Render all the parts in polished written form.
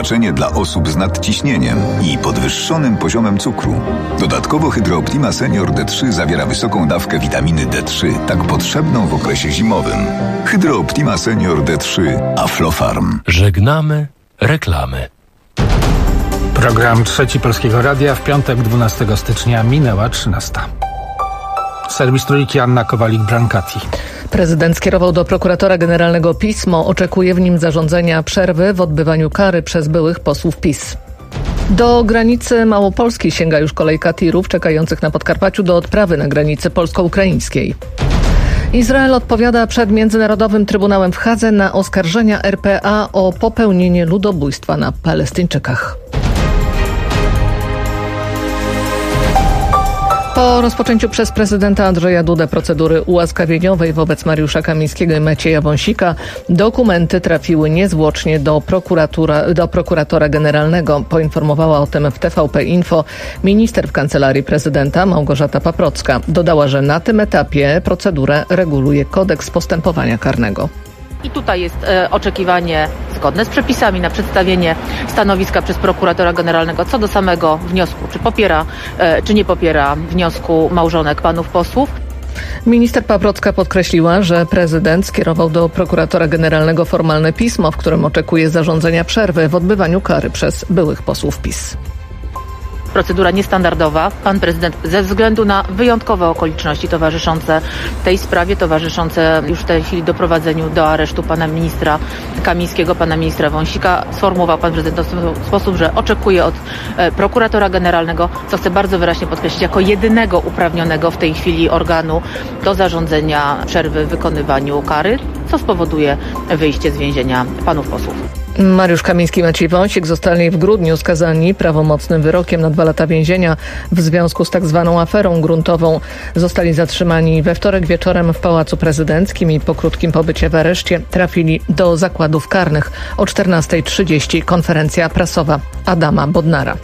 przeznaczenie dla osób z nadciśnieniem i podwyższonym poziomem cukru. Dodatkowo Hydro Optima Senior D3 zawiera wysoką dawkę witaminy D3, tak potrzebną w okresie zimowym. Hydro Optima Senior D3 Aflofarm. Żegnamy reklamy. Program Trzeci Polskiego Radia w piątek 12 stycznia minęła 13. Serwis Trójki, Anna Kowalik-Brancati. Prezydent skierował do prokuratora generalnego pismo. Oczekuje w nim zarządzenia przerwy w odbywaniu kary przez byłych posłów PiS. Do granicy Małopolski sięga już kolejka tirów czekających na Podkarpaciu do odprawy na granicy polsko-ukraińskiej. Izrael odpowiada przed Międzynarodowym Trybunałem w Hadze na oskarżenia RPA o popełnienie ludobójstwa na Palestyńczykach. Po rozpoczęciu przez prezydenta Andrzeja Dudę procedury ułaskawieniowej wobec Mariusza Kamińskiego i Macieja Wąsika dokumenty trafiły niezwłocznie do prokuratora generalnego. Poinformowała o tym w TVP Info minister w Kancelarii Prezydenta Małgorzata Paprocka. Dodała, że na tym etapie procedurę reguluje Kodeks Postępowania Karnego. I tutaj jest oczekiwanie zgodne z przepisami na przedstawienie stanowiska przez prokuratora generalnego co do samego wniosku, czy popiera, czy nie popiera wniosku małżonek panów posłów. Minister Paprocka podkreśliła, że prezydent skierował do prokuratora generalnego formalne pismo, w którym oczekuje zarządzenia przerwy w odbywaniu kary przez byłych posłów PiS. Procedura niestandardowa. Pan prezydent ze względu na wyjątkowe okoliczności towarzyszące tej sprawie, towarzyszące już w tej chwili doprowadzeniu do aresztu pana ministra Kamińskiego, pana ministra Wąsika, sformułował pan prezydent w ten sposób, że oczekuje od prokuratora generalnego, co chcę bardzo wyraźnie podkreślić, jako jedynego uprawnionego w tej chwili organu do zarządzenia przerwy w wykonywaniu kary, co spowoduje wyjście z więzienia panów posłów. Mariusz Kamiński i Maciej Wąsik zostali w grudniu skazani prawomocnym wyrokiem na 2 lata więzienia w związku z tak zwaną aferą gruntową. Zostali zatrzymani we wtorek wieczorem w Pałacu Prezydenckim i po krótkim pobycie w areszcie trafili do zakładów karnych. O 14:30 konferencja prasowa Adama Bodnara.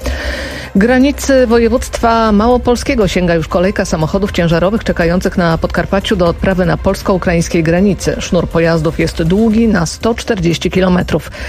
Granicy województwa małopolskiego sięga już kolejka samochodów ciężarowych czekających na Podkarpaciu do odprawy na polsko-ukraińskiej granicy. Sznur pojazdów jest długi na 140 km.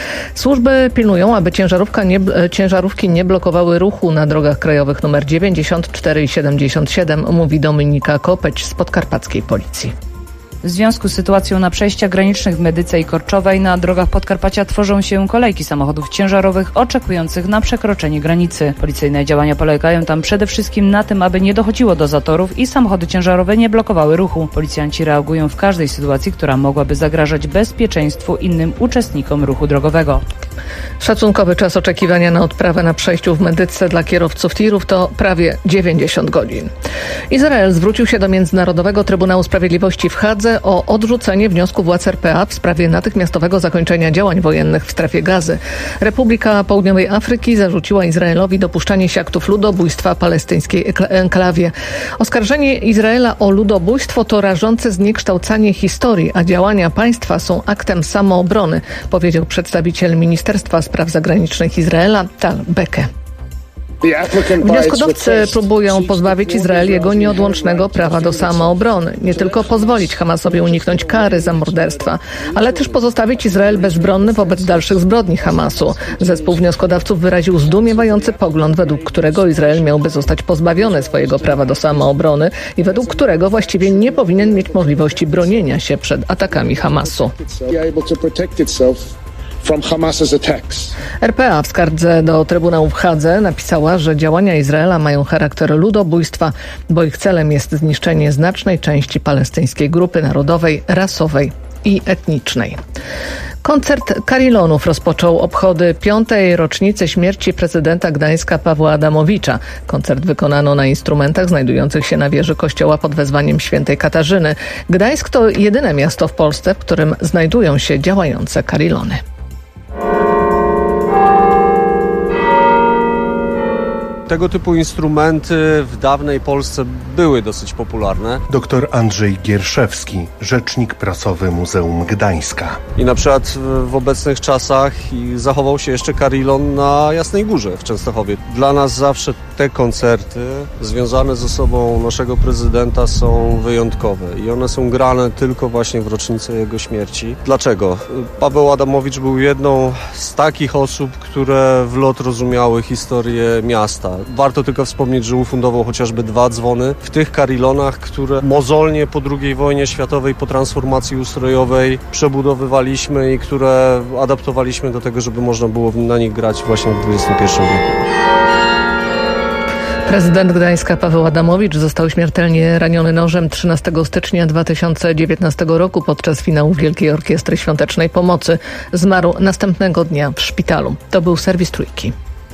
Służby pilnują, aby ciężarówki nie blokowały ruchu na drogach krajowych nr 94 i 77, mówi Dominika Kopeć z podkarpackiej policji. W związku z sytuacją na przejściach granicznych w Medyce i Korczowej na drogach Podkarpacia tworzą się kolejki samochodów ciężarowych oczekujących na przekroczenie granicy. Policyjne działania polegają tam przede wszystkim na tym, aby nie dochodziło do zatorów i samochody ciężarowe nie blokowały ruchu. Policjanci reagują w każdej sytuacji, która mogłaby zagrażać bezpieczeństwu innym uczestnikom ruchu drogowego. Szacunkowy czas oczekiwania na odprawę na przejściu w Medyce dla kierowców tirów to prawie 90 godzin. Izrael zwrócił się do Międzynarodowego Trybunału Sprawiedliwości w Hadze o odrzucenie wniosku władz RPA w sprawie natychmiastowego zakończenia działań wojennych w strefie Gazy. Republika Południowej Afryki zarzuciła Izraelowi dopuszczanie się aktów ludobójstwa palestyńskiej enklawie. Oskarżenie Izraela o ludobójstwo to rażące zniekształcanie historii, a działania państwa są aktem samoobrony, powiedział przedstawiciel Ministerstwa Spraw Zagranicznych Izraela Tal Beke. Wnioskodawcy próbują pozbawić Izrael jego nieodłącznego prawa do samoobrony. Nie tylko pozwolić Hamasowi uniknąć kary za morderstwa, ale też pozostawić Izrael bezbronny wobec dalszych zbrodni Hamasu. Zespół wnioskodawców wyraził zdumiewający pogląd, według którego Izrael miałby zostać pozbawiony swojego prawa do samoobrony i według którego właściwie nie powinien mieć możliwości bronienia się przed atakami Hamasu. RPA w skardze do Trybunału w Hadze napisała, że działania Izraela mają charakter ludobójstwa, bo ich celem jest zniszczenie znacznej części palestyńskiej grupy narodowej, rasowej i etnicznej. Koncert Carillonów rozpoczął obchody 5. rocznicy śmierci prezydenta Gdańska Pawła Adamowicza. Koncert wykonano na instrumentach znajdujących się na wieży kościoła pod wezwaniem świętej Katarzyny. Gdańsk to jedyne miasto w Polsce, w którym znajdują się działające Carillony. Tego typu instrumenty w dawnej Polsce były dosyć popularne. Dr Andrzej Gierszewski, rzecznik prasowy Muzeum Gdańska. I na przykład w obecnych czasach zachował się jeszcze carillon na Jasnej Górze w Częstochowie. Dla nas zawsze te koncerty związane z osobą naszego prezydenta są wyjątkowe i one są grane tylko właśnie w rocznicę jego śmierci. Dlaczego? Paweł Adamowicz był jedną z takich osób, które w lot rozumiały historię miasta. Warto tylko wspomnieć, że ufundował chociażby 2 dzwony w tych carillonach, które mozolnie po II wojnie światowej, po transformacji ustrojowej przebudowywaliśmy i które adaptowaliśmy do tego, żeby można było na nich grać właśnie w XXI wieku. Prezydent Gdańska Paweł Adamowicz został śmiertelnie raniony nożem 13 stycznia 2019 roku podczas finału Wielkiej Orkiestry Świątecznej Pomocy. Zmarł następnego dnia w szpitalu. To był serwis Trójki.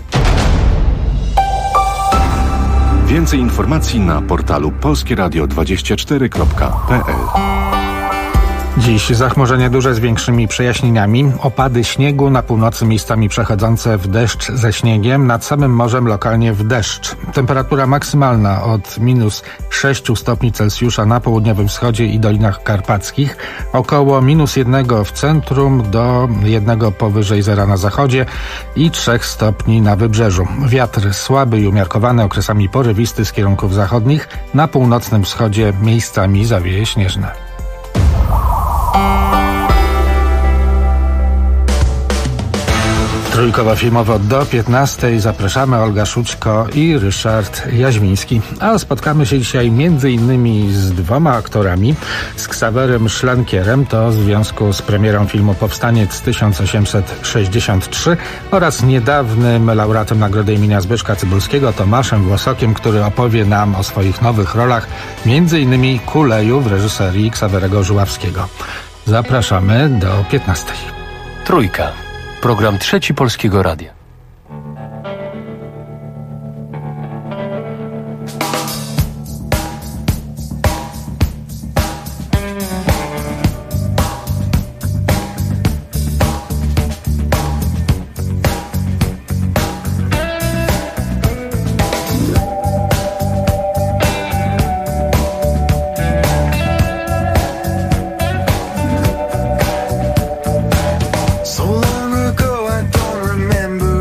Więcej informacji na portalu polskieradio24.pl. Dziś zachmurzenie duże z większymi przejaśnieniami, opady śniegu na północy miejscami przechodzące w deszcz ze śniegiem, nad samym morzem lokalnie w deszcz. Temperatura maksymalna od -6 stopni Celsjusza na południowym wschodzie i Dolinach Karpackich, około -1 w centrum do 1 powyżej zera na zachodzie i 3 stopni na wybrzeżu. Wiatr słaby i umiarkowany, okresami porywisty z kierunków zachodnich, na północnym wschodzie miejscami zawieje śnieżne. Trójkowo filmowo do 15:00 zapraszamy Olga Szućko i Ryszard Jaźwiński. A spotkamy się dzisiaj m.in. z 2 aktorami, z Ksawerem Szlankierem, to w związku z premierą filmu Powstaniec 1863 oraz niedawnym laureatem Nagrody imienia Zbyszka Cybulskiego, Tomaszem Włosokiem, który opowie nam o swoich nowych rolach, m.in. Kuleju w reżyserii Ksawerego Żuławskiego. Zapraszamy do 15:00. Trójka. Program Trzeci Polskiego Radia. So long ago I don't remember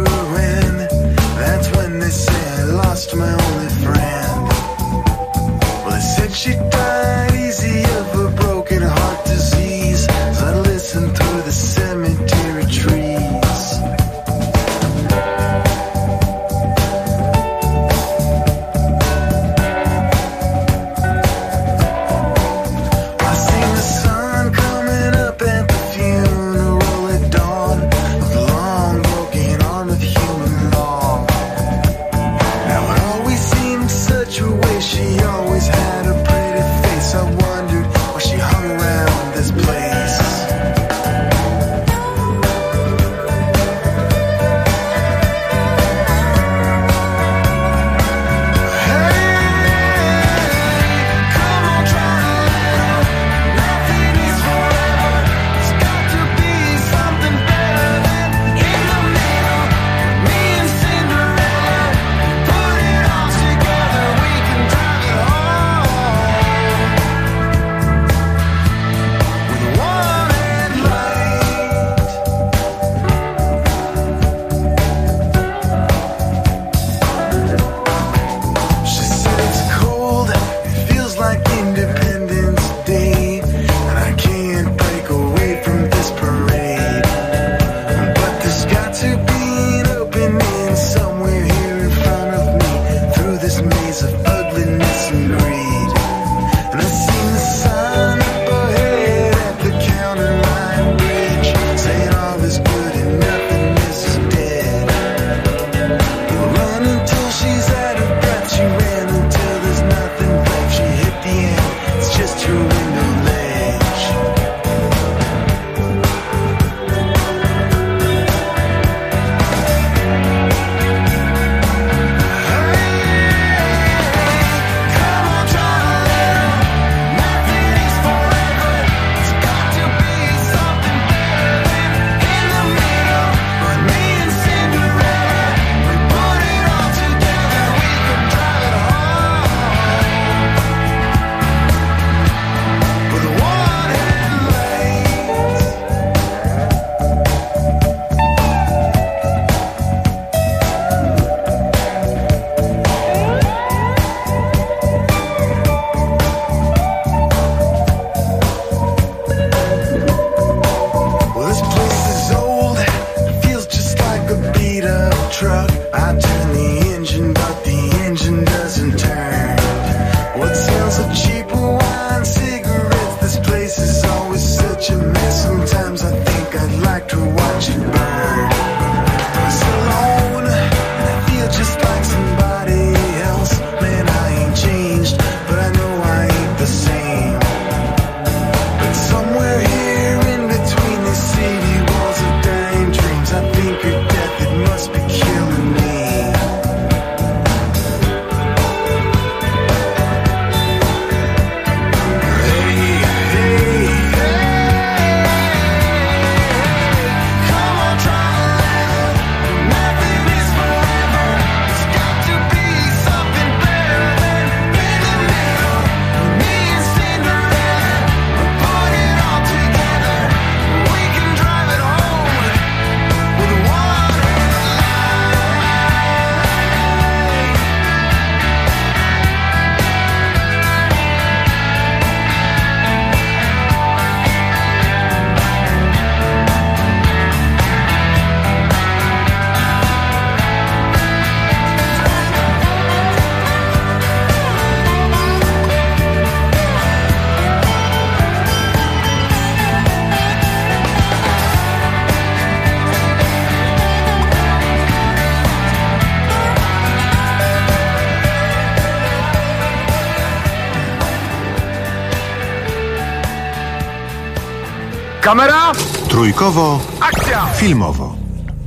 Kamera! Trójkowo, akcja! Filmowo.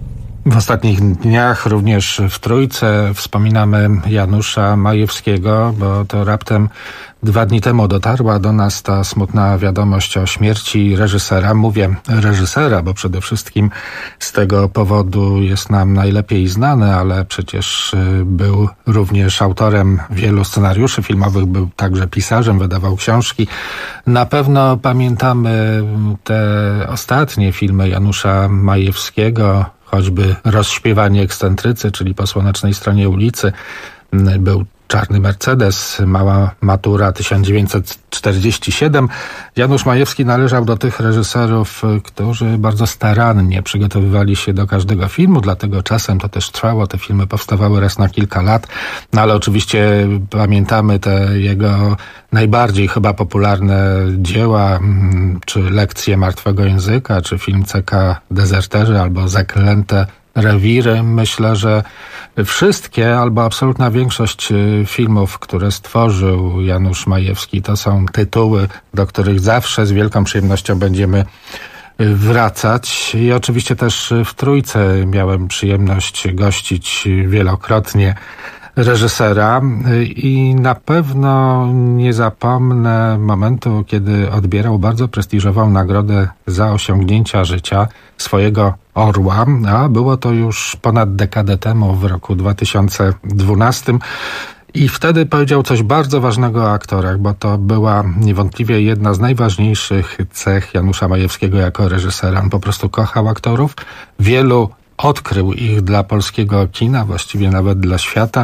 W ostatnich dniach również w Trójce wspominamy Janusza Majewskiego, bo to raptem 2 dni temu dotarła do nas ta smutna wiadomość o śmierci reżysera. Mówię reżysera, bo przede wszystkim z tego powodu jest nam najlepiej znany, ale przecież był również autorem wielu scenariuszy filmowych, był także pisarzem, wydawał książki. Na pewno pamiętamy te ostatnie filmy Janusza Majewskiego, choćby Rozśpiewani ekscentrycy, czyli Po słonecznej stronie ulicy. Był Czarny Mercedes, Mała matura 1947. Janusz Majewski należał do tych reżyserów, którzy bardzo starannie przygotowywali się do każdego filmu, dlatego czasem to też trwało. Te filmy powstawały raz na kilka lat, no ale oczywiście pamiętamy te jego najbardziej chyba popularne dzieła, czy Lekcje martwego języka, czy film CK Dezerterzy, albo Zaklęte rewiry. Myślę, że wszystkie, albo absolutna większość filmów, które stworzył Janusz Majewski, to są tytuły, do których zawsze z wielką przyjemnością będziemy wracać. I oczywiście też w Trójce miałem przyjemność gościć wielokrotnie reżysera i na pewno nie zapomnę momentu, kiedy odbierał bardzo prestiżową nagrodę za osiągnięcia życia swojego Orła, a było to już ponad dekadę temu, w roku 2012. I wtedy powiedział coś bardzo ważnego o aktorach, bo to była niewątpliwie jedna z najważniejszych cech Janusza Majewskiego jako reżysera. On po prostu kochał aktorów, wielu odkrył ich dla polskiego kina, właściwie nawet dla świata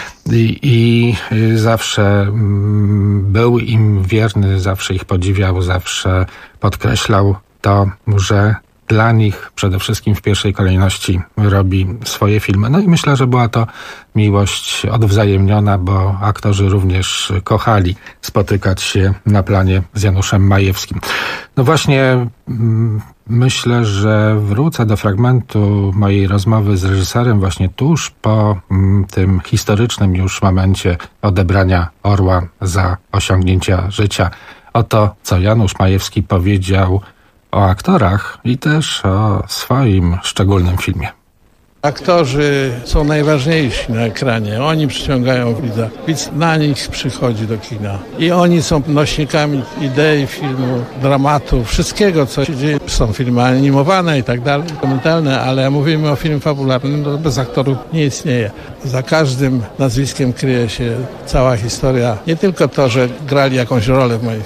i zawsze był im wierny, zawsze ich podziwiał, zawsze podkreślał to, że dla nich przede wszystkim w pierwszej kolejności robi swoje filmy. No i myślę, że była to miłość odwzajemniona, bo aktorzy również kochali spotykać się na planie z Januszem Majewskim. No właśnie myślę, że wrócę do fragmentu mojej rozmowy z reżyserem właśnie tuż po tym historycznym już momencie odebrania Orła za osiągnięcia życia. Oto, co Janusz Majewski powiedział o aktorach i też o swoim szczególnym filmie. Aktorzy są najważniejsi na ekranie. Oni przyciągają widza. Widz na nich przychodzi do kina. I oni są nośnikami idei filmu, dramatu, wszystkiego, co się dzieje. Są filmy animowane i tak dalej, dokumentalne, ale mówimy o filmie fabularnym, no bez aktorów nie istnieje. Za każdym nazwiskiem kryje się cała historia. Nie tylko to, że grali jakąś rolę w moim filmie,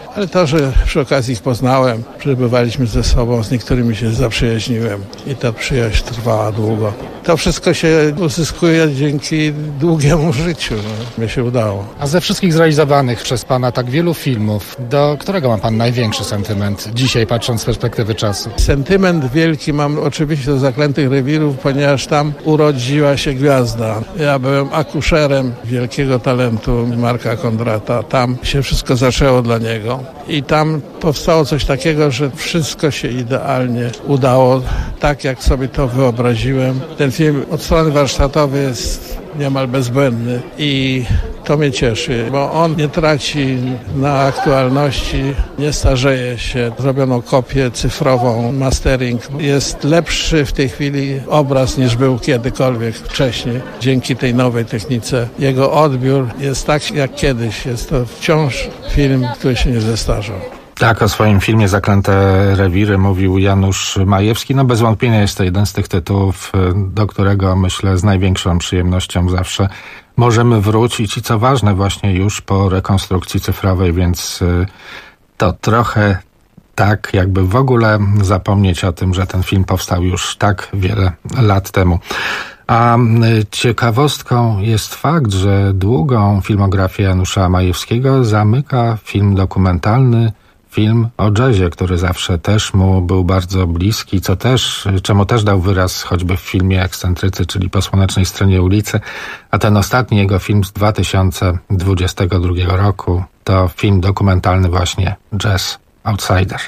ale to, że przy okazji ich poznałem, przebywaliśmy ze sobą, z niektórymi się zaprzyjaźniłem i ta przyjaźń trwała długo. To wszystko się uzyskuje dzięki długiemu życiu. Mi się udało. A ze wszystkich zrealizowanych przez pana tak wielu filmów, do którego ma pan największy sentyment dzisiaj, patrząc z perspektywy czasu? Sentyment wielki mam oczywiście do Zaklętych Rewirów, ponieważ tam urodziła się gwiazda. Ja byłem akuszerem wielkiego talentu Marka Kondrata. Tam się wszystko zaczęło dla niego i tam powstało coś takiego, że wszystko się idealnie udało, tak jak sobie to wyobraziłem. Ten film od strony warsztatowej jest niemal bezbłędny i to mnie cieszy, bo on nie traci na aktualności, nie starzeje się. Zrobiono kopię cyfrową, mastering. Jest lepszy w tej chwili obraz niż był kiedykolwiek wcześniej. Dzięki tej nowej technice jego odbiór jest tak jak kiedyś. Jest to wciąż film, który się nie zestarzał. Tak, o swoim filmie Zaklęte Rewiry mówił Janusz Majewski. No bez wątpienia jest to jeden z tych tytułów, do którego myślę z największą przyjemnością zawsze możemy wrócić i co ważne właśnie już po rekonstrukcji cyfrowej, więc to trochę tak jakby w ogóle zapomnieć o tym, że ten film powstał już tak wiele lat temu. A ciekawostką jest fakt, że długą filmografię Janusza Majewskiego zamyka film dokumentalny, film o jazzie, który zawsze też mu był bardzo bliski, czemu też dał wyraz choćby w filmie Ekscentrycy, czyli Po słonecznej stronie ulicy. A ten ostatni jego film z 2022 roku to film dokumentalny właśnie Jazz Outsider.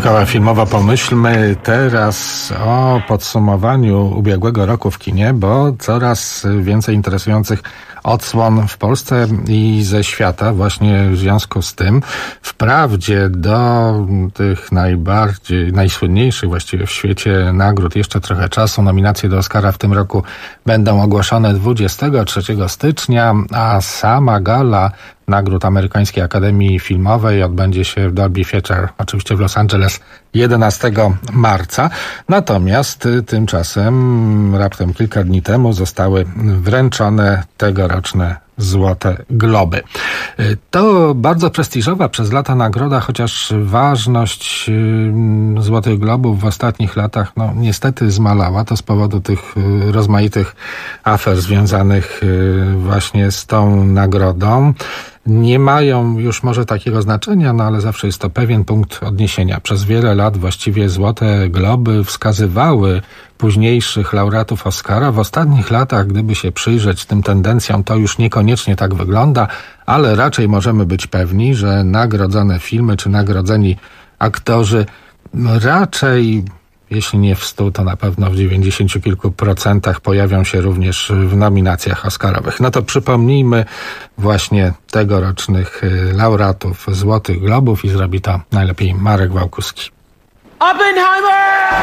Szkoła Filmowa Pomyślmy teraz o podsumowaniu ubiegłego roku w kinie, bo coraz więcej interesujących odsłon w Polsce i ze świata właśnie w związku z tym. Wprawdzie do tych najsłynniejszych właściwie w świecie nagród jeszcze trochę czasu. Nominacje do Oscara w tym roku będą ogłoszone 23 stycznia, a sama gala nagród Amerykańskiej Akademii Filmowej odbędzie się w Dolby Theatre, oczywiście w Los Angeles, 11 marca. Natomiast tymczasem raptem kilka dni temu zostały wręczone tegoroczne Złote Globy. To bardzo prestiżowa przez lata nagroda, chociaż ważność Złotych Globów w ostatnich latach niestety zmalała. To z powodu tych rozmaitych afer związanych właśnie z tą nagrodą. Nie mają już może takiego znaczenia, ale zawsze jest to pewien punkt odniesienia. Przez wiele lat właściwie Złote Globy wskazywały późniejszych laureatów Oscara. W ostatnich latach, gdyby się przyjrzeć tym tendencjom, to już niekoniecznie tak wygląda, ale raczej możemy być pewni, że nagrodzone filmy czy nagrodzeni aktorzy raczej, jeśli nie w 100, to na pewno w 90 kilku procentach pojawią się również w nominacjach oscarowych. No to przypomnijmy właśnie tegorocznych laureatów Złotych Globów i zrobi to najlepiej Marek Wałkuski. Oppenheimer!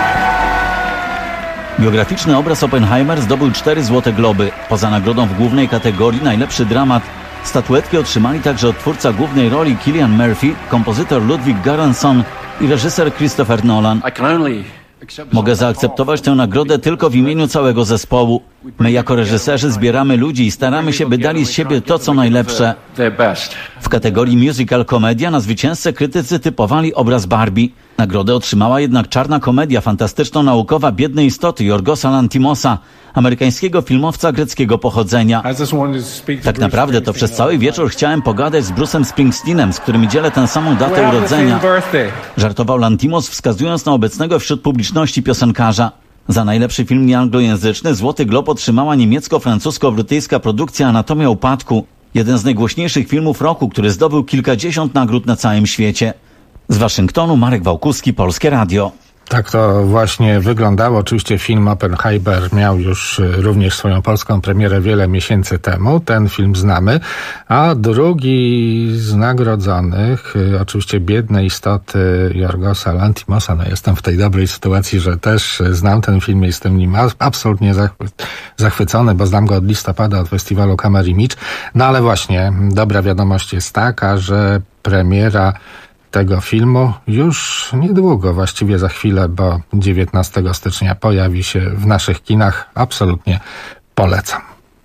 Biograficzny obraz Oppenheimer zdobył 4 Złote Globy. Poza nagrodą w głównej kategorii najlepszy dramat statuetki otrzymali także odtwórca głównej roli Cillian Murphy, kompozytor Ludwig Göransson i reżyser Christopher Nolan. Mogę zaakceptować tę nagrodę tylko w imieniu całego zespołu. My jako reżyserzy zbieramy ludzi i staramy się, by dali z siebie to, co najlepsze. W kategorii musical komedia na zwycięzcę krytycy typowali obraz Barbie. Nagrodę otrzymała jednak czarna komedia fantastyczno-naukowa Biedne istoty Jorgosa Lanthimosa, amerykańskiego filmowca greckiego pochodzenia. Tak naprawdę to przez cały wieczór chciałem pogadać z Bruce'em Springsteenem, z którym dzielę tę samą datę urodzenia. Żartował Lanthimos, wskazując na obecnego wśród publiczności piosenkarza. Za najlepszy film nieanglojęzyczny Złoty Glob otrzymała niemiecko-francusko-brytyjska produkcja Anatomia upadku. Jeden z najgłośniejszych filmów roku, który zdobył kilkadziesiąt nagród na całym świecie. Z Waszyngtonu Marek Wałkuski, Polskie Radio. Tak to właśnie wyglądało. Oczywiście film Oppenheimer miał już również swoją polską premierę wiele miesięcy temu. Ten film znamy. A drugi z nagrodzonych, oczywiście Biedne istoty Jorgosa Lanthimosa. Jestem w tej dobrej sytuacji, że też znam ten film i jestem nim absolutnie zachwycony, bo znam go od listopada, od festiwalu Camera Image. Ale właśnie dobra wiadomość jest taka, że premiera tego filmu już niedługo, właściwie za chwilę, bo 19 stycznia pojawi się w naszych kinach. Absolutnie polecam.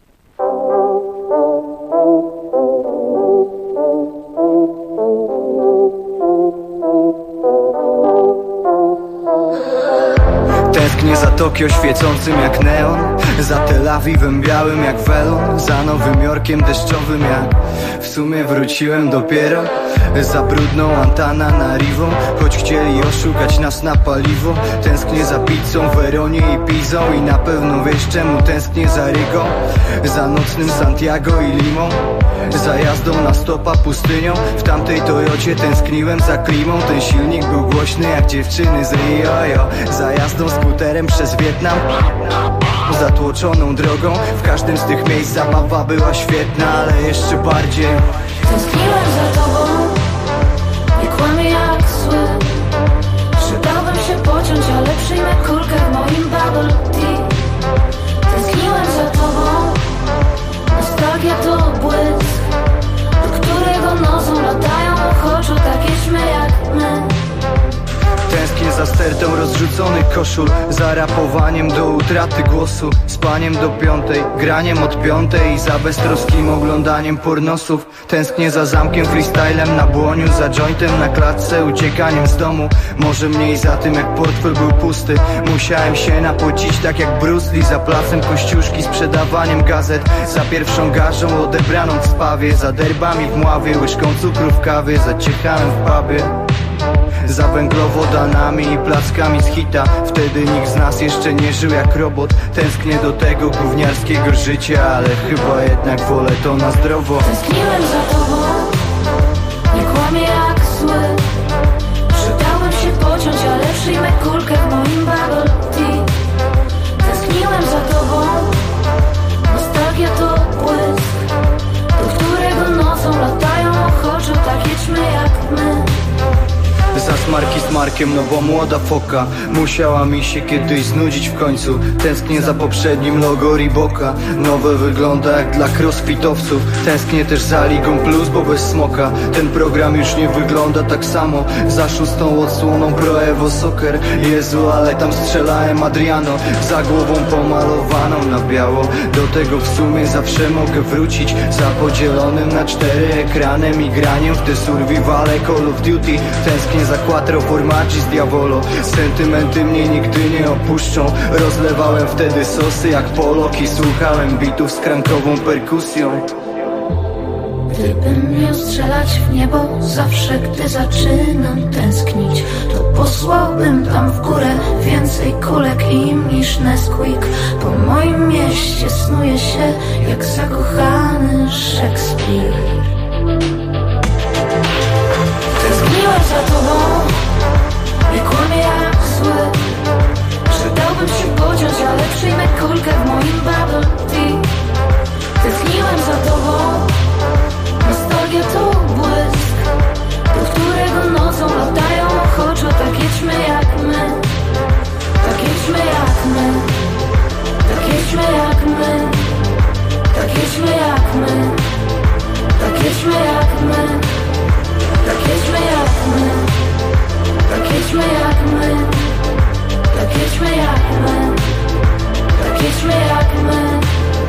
Tęsknię za Tokio świecącym jak neon, za Tel Awiwem białym jak welon, za Nowym Jorkiem deszczowym jak w sumie wróciłem dopiero, za brudną Antananaривą, choć chcieli oszukać nas na paliwo. Tęsknię za pizzą, Weronie i Pizą i na pewno wiesz czemu tęsknię za Rygą, za nocnym Santiago i Limą, za jazdą na stopa pustynią. W tamtej Toyocie tęskniłem za klimą, ten silnik był głośny jak dziewczyny z Rio. Za jazdą skuterem przez Wietnam, zatłoczoną drogą. W każdym z tych miejsc zabawa była świetna, ale jeszcze bardziej tęskniłem za tobą, nie kłamię jak zły. Przydałbym się pociąć, ale przyjmę kulkę w moim bubble tea. Tęskniłem za tobą, nostalgia to błysk, do którego nocą latają ochoczo takie ćmy jak my. Tęsknię za stertą rozrzuconych koszul, za rapowaniem do utraty głosu, spaniem do 5, graniem od 5 i za beztroskim oglądaniem pornosów. Tęsknię za zamkiem, freestylem na błoniu, za jointem na klatce, uciekaniem z domu. Może mniej za tym jak portfel był pusty, musiałem się napocić tak jak Bruce Lee. Za placem kościuszki, sprzedawaniem gazet, za pierwszą garzą odebraną w spawie, za derbami w Mławie, łyżką cukru w kawie, za ciechaniem w pubie, za węglowodanami i plackami z hita. Wtedy nikt z nas jeszcze nie żył jak robot. Tęsknię do tego gówniarskiego życia, ale chyba jednak wolę to na zdrowo. Tęskniłem za tobą, nie kłamię jak zły. Przydałbym się pociąć, Markiem, no bo młoda foka musiała mi się kiedyś znudzić w końcu. Tęsknię za poprzednim logo Reeboka. Nowe wygląda jak dla crossfitowców. Tęsknię też za Ligą Plus, bo bez smoka ten program już nie wygląda tak samo. Za 6. odsłoną Pro Evo Soccer. Jezu, ale tam strzelałem Adriano, za głową pomalowaną na biało. Do tego w sumie zawsze mogę wrócić, za podzielonym na 4 ekranem i graniem w te survivale Call of Duty. Tęsknię za Quattro Formaggi z Diavolo. Sentymenty mnie nigdy nie opuszczą. Rozlewałem wtedy sosy jak Polok i słuchałem bitów z krankową perkusją. Gdybym miał strzelać w niebo zawsze, gdy zaczynam tęsknić, to posłałbym tam w górę więcej kulek im niż Nesquik. Po moim mieście snuje się jak zakochany Szekspir. Tęskniłem za tobą, nie kłamię jak zły. Przydałbym się pociąć, ale przyjmę kulkę w moim bubble tea. Tęskniłem za tobą, nostalgia to błysk, do którego nocą latają ochoczo. Tak jedźmy jak my, tak jedźmy jak my, tak jedźmy jak my, tak jedźmy jak my, tak jedźmy jak my, tak jedźmy jak my, tak jedźmy jak my, tak jedźmy jak my, tak jedźmy jak my.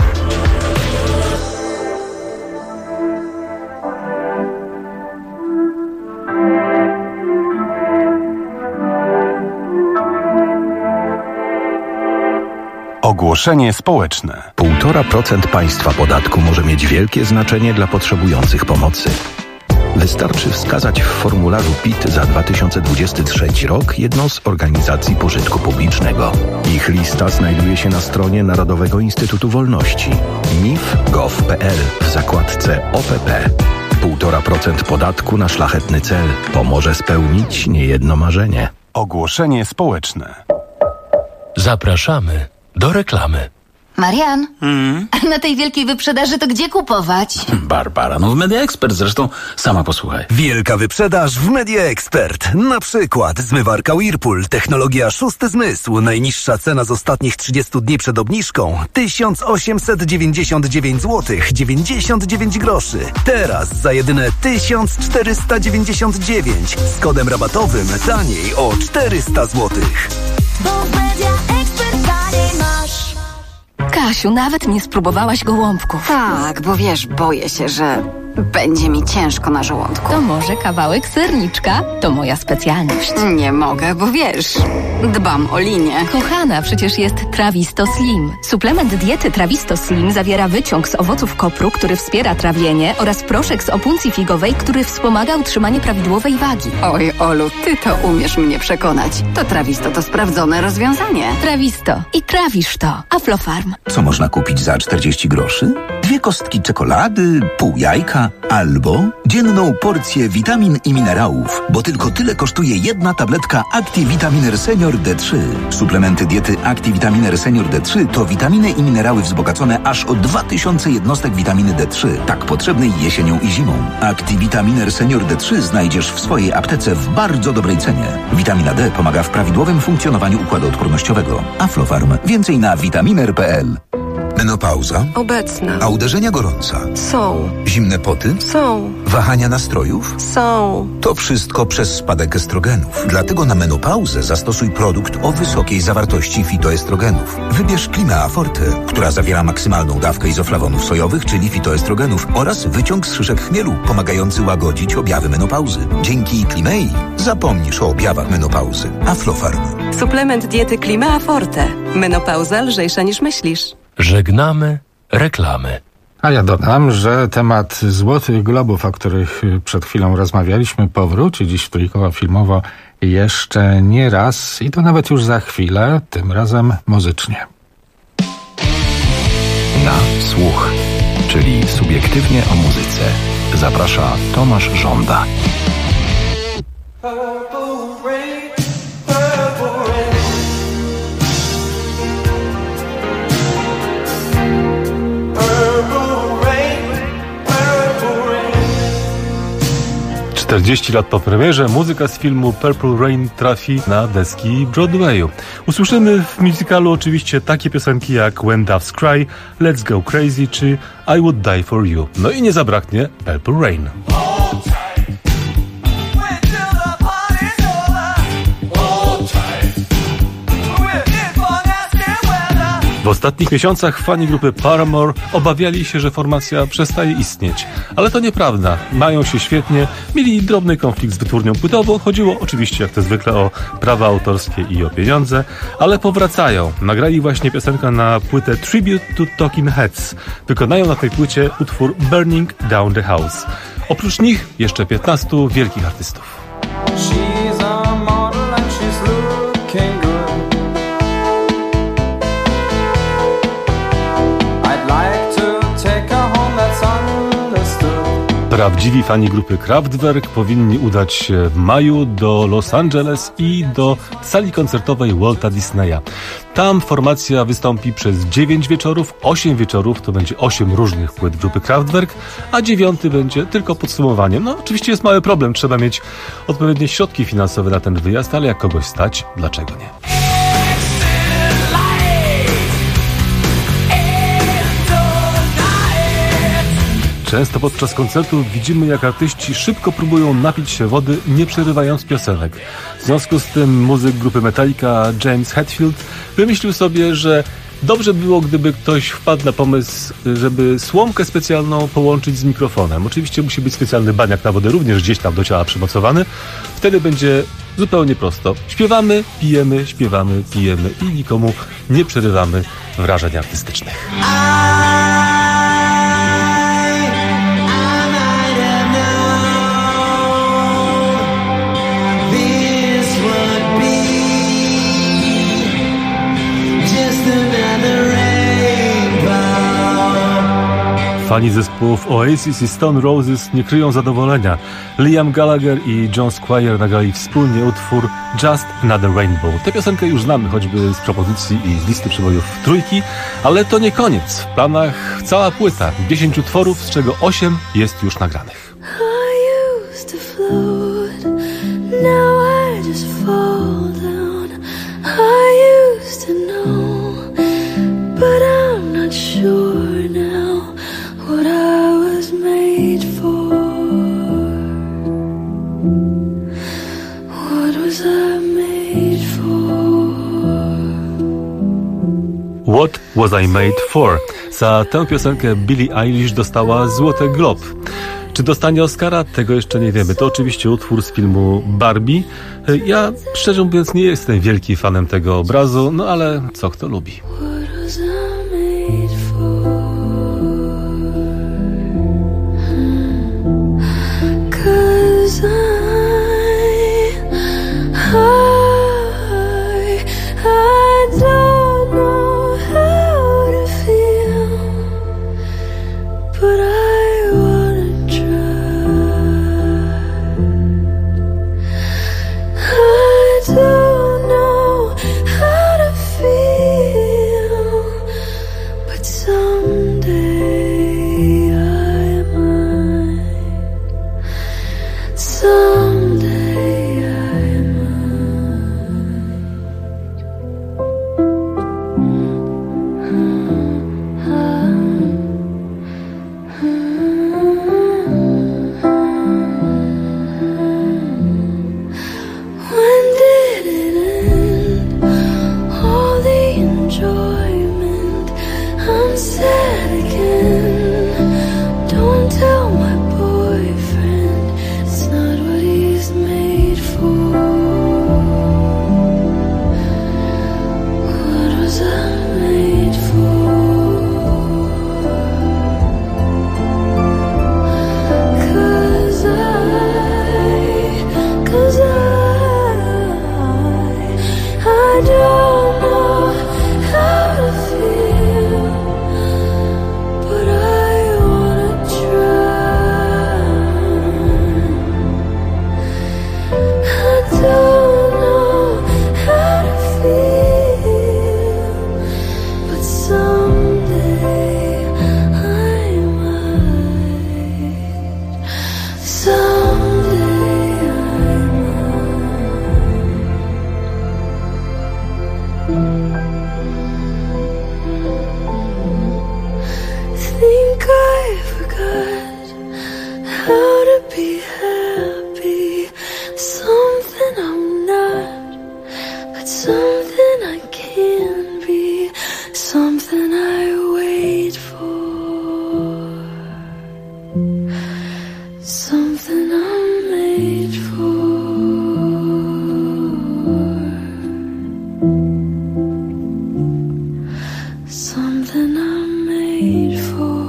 Ogłoszenie społeczne. 1,5% państwa podatku może mieć wielkie znaczenie dla potrzebujących pomocy. Wystarczy wskazać w formularzu PIT za 2023 rok jedną z organizacji pożytku publicznego. Ich lista znajduje się na stronie Narodowego Instytutu Wolności mif.gov.pl w zakładce OPP. 1,5% podatku na szlachetny cel pomoże spełnić niejedno marzenie. Ogłoszenie społeczne. Zapraszamy do reklamy. Marian, na tej wielkiej wyprzedaży to gdzie kupować? Barbara, no w Media Expert, zresztą sama posłuchaj. Wielka wyprzedaż w Media Expert. Na przykład zmywarka Whirlpool, technologia szósty zmysł. Najniższa cena z ostatnich 30 dni przed obniżką 1899 zł 99 groszy. Teraz za jedyne 1499 z kodem rabatowym taniej o 400 zł. Bo w Media Expert taniej masz. Kasiu, nawet nie spróbowałaś gołąbków. Tak, bo wiesz, boję się, że będzie mi ciężko na żołądku. To może kawałek serniczka? To moja specjalność. Nie mogę, bo wiesz, dbam o linię. Kochana, przecież jest Trawisto Slim. Suplement diety Trawisto Slim zawiera wyciąg z owoców kopru, który wspiera trawienie, oraz proszek z opuncji figowej, który wspomaga utrzymanie prawidłowej wagi. Oj, Olu, ty to umiesz mnie przekonać. To Trawisto to sprawdzone rozwiązanie. Trawisto i trawisz to. Aflofarm. Co można kupić za 40 groszy? 2 kostki czekolady, pół jajka albo dzienną porcję witamin i minerałów, bo tylko tyle kosztuje jedna tabletka Activitaminer Senior D3. Suplementy diety Activitaminer Senior D3 to witaminy i minerały wzbogacone aż o 2000 jednostek witaminy D3, tak potrzebnej jesienią i zimą. Activitaminer Senior D3 znajdziesz w swojej aptece w bardzo dobrej cenie. Witamina D pomaga w prawidłowym funkcjonowaniu układu odpornościowego. Aflofarm. Więcej na vitaminer.pl. Menopauza? Obecna. A uderzenia gorąca? Są. Zimne poty? Są. Wahania nastrojów? Są. To wszystko przez spadek estrogenów. Dlatego na menopauzę zastosuj produkt o wysokiej zawartości fitoestrogenów. Wybierz Climea Forte, która zawiera maksymalną dawkę izoflawonów sojowych, czyli fitoestrogenów, oraz wyciąg z szyszek chmielu, pomagający łagodzić objawy menopauzy. Dzięki Climei zapomnisz o objawach menopauzy. Aflofarm. Suplement diety Climea Forte. Menopauza lżejsza niż myślisz. Żegnamy reklamy. A ja dodam, że temat Złotych Globów, o których przed chwilą rozmawialiśmy, powróci dziś w Trójkoło Filmowo jeszcze nie raz i to nawet już za chwilę, tym razem muzycznie. Na słuch, czyli subiektywnie o muzyce, zaprasza Tomasz Żąda. 40 lat po premierze muzyka z filmu Purple Rain trafi na deski Broadwayu. Usłyszymy w musicalu oczywiście takie piosenki jak When Doves Cry, Let's Go Crazy czy I Would Die For You. No i nie zabraknie Purple Rain. W ostatnich miesiącach fani grupy Paramore obawiali się, że formacja przestaje istnieć. Ale to nieprawda. Mają się świetnie, mieli drobny konflikt z wytwórnią płytową. Chodziło oczywiście, jak to zwykle, o prawa autorskie i o pieniądze, ale powracają. Nagrali właśnie piosenkę na płytę Tribute to Talking Heads. Wykonają na tej płycie utwór Burning Down the House. Oprócz nich jeszcze 15 wielkich artystów. Prawdziwi fani grupy Kraftwerk powinni udać się w maju do Los Angeles i do sali koncertowej Walta Disneya. Tam formacja wystąpi przez 9 wieczorów, 8 wieczorów to będzie 8 różnych płyt grupy Kraftwerk, a 9 będzie tylko podsumowaniem. No oczywiście jest mały problem, trzeba mieć odpowiednie środki finansowe na ten wyjazd, ale jak kogoś stać, dlaczego nie? Często podczas koncertu widzimy, jak artyści szybko próbują napić się wody, nie przerywając piosenek. W związku z tym muzyk grupy Metallica James Hetfield wymyślił sobie, że dobrze było, gdyby ktoś wpadł na pomysł, żeby słomkę specjalną połączyć z mikrofonem. Oczywiście musi być specjalny baniak na wodę, również gdzieś tam do ciała przymocowany. Wtedy będzie zupełnie prosto. Śpiewamy, pijemy i nikomu nie przerywamy wrażeń artystycznych. Fani zespołów Oasis i Stone Roses nie kryją zadowolenia. Liam Gallagher i John Squire nagrali wspólnie utwór Just Another Rainbow. Tę piosenkę już znamy, choćby z propozycji i z listy przebojów trójki, ale to nie koniec. W planach cała płyta, 10 utworów, z czego 8 jest już nagranych. What I was made for. What was I made for? What was I made for? Za tę piosenkę Billie Eilish dostała Złoty Glob. Czy dostanie Oscara? Tego jeszcze nie wiemy. To oczywiście utwór z filmu Barbie. Ja, szczerze mówiąc, nie jestem wielkim fanem tego obrazu, no ale co kto lubi. What was I made for? I don't know how to feel, but I wanna try. I don't know how to feel, but something I'm made for.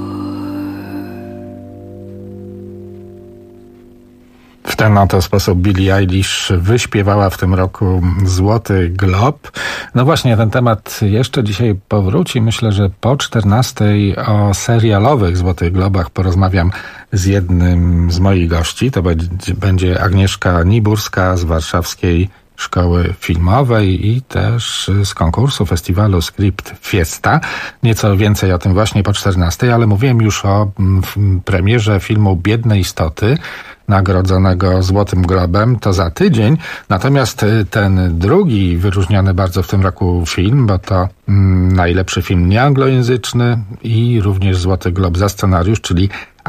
W ten oto sposób Billie Eilish wyśpiewała w tym roku Złoty Glob. No właśnie, ten temat jeszcze dzisiaj powróci. Myślę, że po 14:00 o serialowych Złotych Globach porozmawiam z jednym z moich gości. To będzie Agnieszka Niburska z Warszawskiej Szkoły Filmowej i też z konkursu festiwalu Script Fiesta. Nieco więcej o tym właśnie po 14:00, ale mówiłem już o premierze filmu Biedne istoty, nagrodzonego Złotym Globem, to za tydzień. Natomiast ten drugi wyróżniony bardzo w tym roku film, bo to najlepszy film nieanglojęzyczny i również Złoty Glob za scenariusz, czyli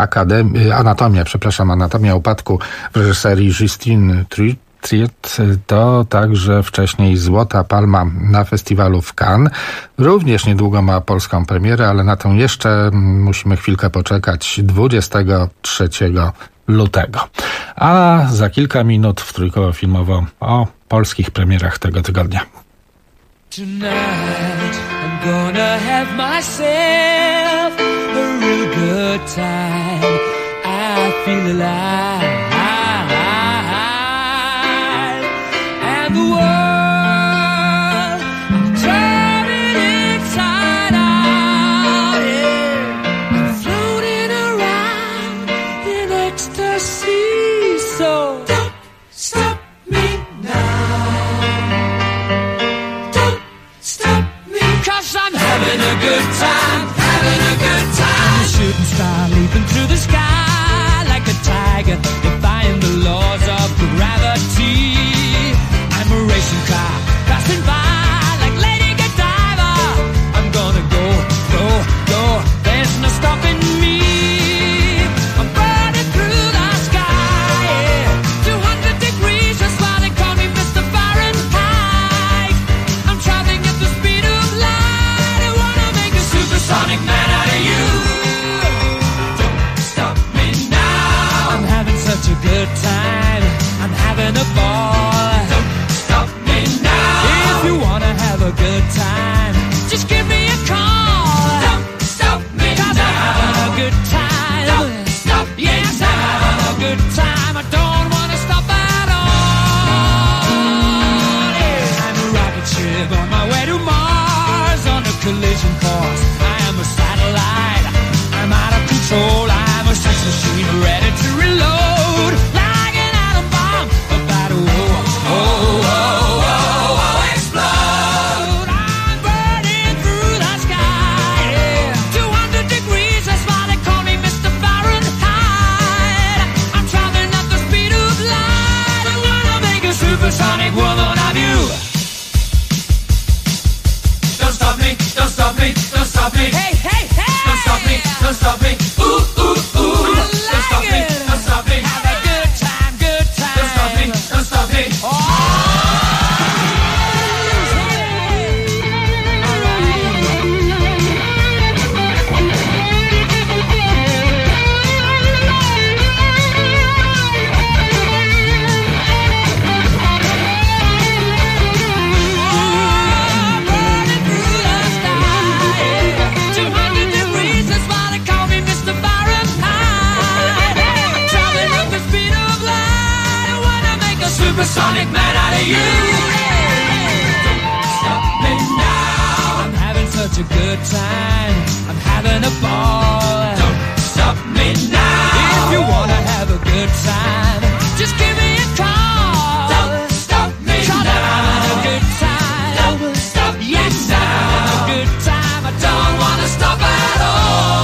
Anatomia upadku w reżyserii Justine Triet, to także wcześniej Złota Palma na festiwalu w Cannes. Również niedługo ma polską premierę, ale na tę jeszcze musimy chwilkę poczekać 23 lutego. A za kilka minut w Trójkoło Filmowo o polskich premierach tego tygodnia. Tonight I'm gonna have myself a real good time. I feel alive. And the world I'm turning inside out. Yeah. I'm floating around in ecstasy. So don't stop me now. Don't stop me, 'cause I'm having a good time, having a good time. I'm a shooting star leaping through the sky like a tiger, defying the laws of gravity. I'm a racing car passing by like Lady Godiva. I'm gonna go, go, go. There's no stopping me. I'm burning through the sky, yeah. 200 degrees, that's why they call me Mr. Fahrenheit. I'm traveling at the speed of light. I wanna make a supersonic man out of you. Don't stop me now. I'm having such a good time. I'm having a ball. Don't stop me now. If you wanna have a good time, just give me a call. Don't stop me 'cause now. I'm having a good time. Don't stop me yes, now. I'm having a good time. I don't wanna stop at all. Yeah. I'm a rocket ship on my way to Mars on a collision course. I am a satellite. I'm out of control. I'm a sex machine ready to reload. Like an atom bomb about to explode. I'm burning through the sky, yeah. 200 degrees, that's why they call me Mr. Fahrenheit. I'm traveling at the speed of light. I wanna make a supersonic woman of you. Don't stop me, don't stop me, don't stop me. Hey, hey, hey! Don't stop me, don't stop me. Ooh, ooh, ooh. Don't stop me, don't stop me. Have a good time, good time. Don't stop me, don't stop me. Supersonic man out of you. Don't stop me now. I'm having such a good time. I'm having a ball. Don't stop me now. If you wanna have a good time, just give me a call. Don't stop me now. I'm having a good time. Don't stop yes, me now. I'm having a good time. I don't wanna stop at all.